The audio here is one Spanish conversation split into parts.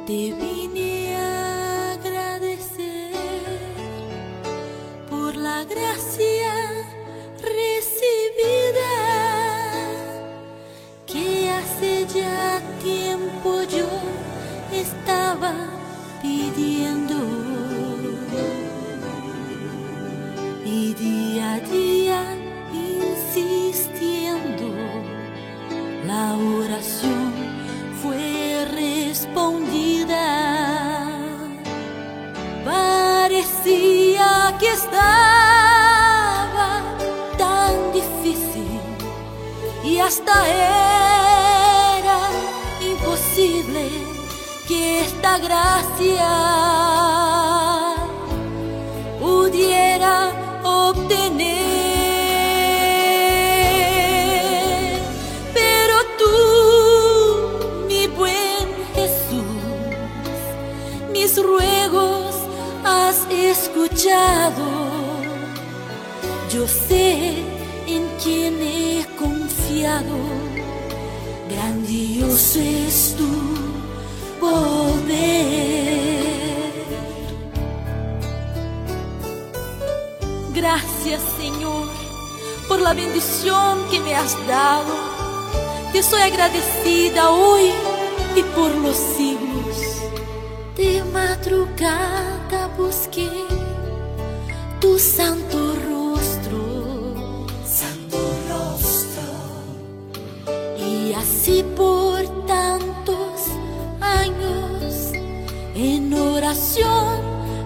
Te vine a agradecer por la gracia recibida, que hace ya tiempo yo estaba pidiendo, y día a día insistiendo, la oración fue respondida. Parecía que estaba tan difícil y hasta era imposible que esta gracia pudiera obtener. Pero tú, mi buen Jesús, mis ruegos has escuchado. Yo sé en quién he confiado. Grandioso es tu poder. Gracias, Señor, por la bendición que me has dado. Te soy agradecida hoy y por los siglos. De madrugada busqué tu santo rostro, y así por tantos años en oración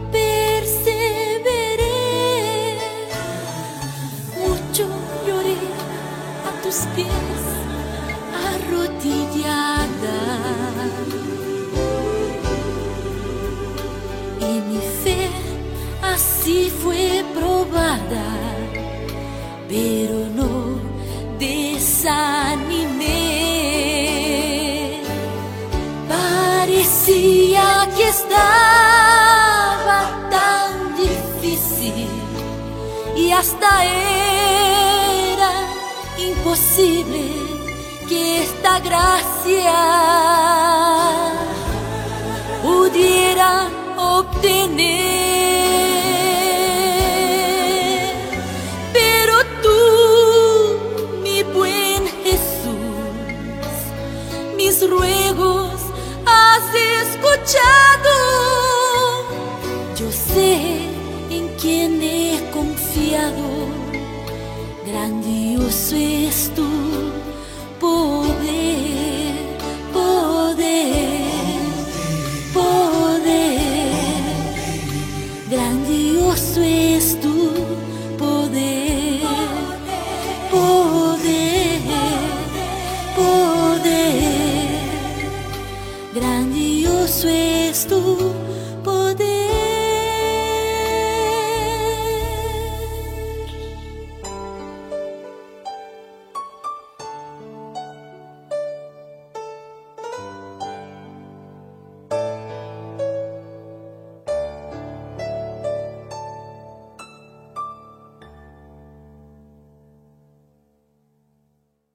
perseveré. Mucho lloré a tus pies arrodillada, y mi fe así fue probada, pero no desanimé. Parecía que estaba tan difícil y hasta era imposible que esta gracia pudiera obtener. Pero tú, mi buen Jesús, mis ruegos has escuchado. Yo sé en quién he confiado. Grandioso es tu poder, poder, poder. Grandioso es tu poder, poder, poder. Grandioso es tu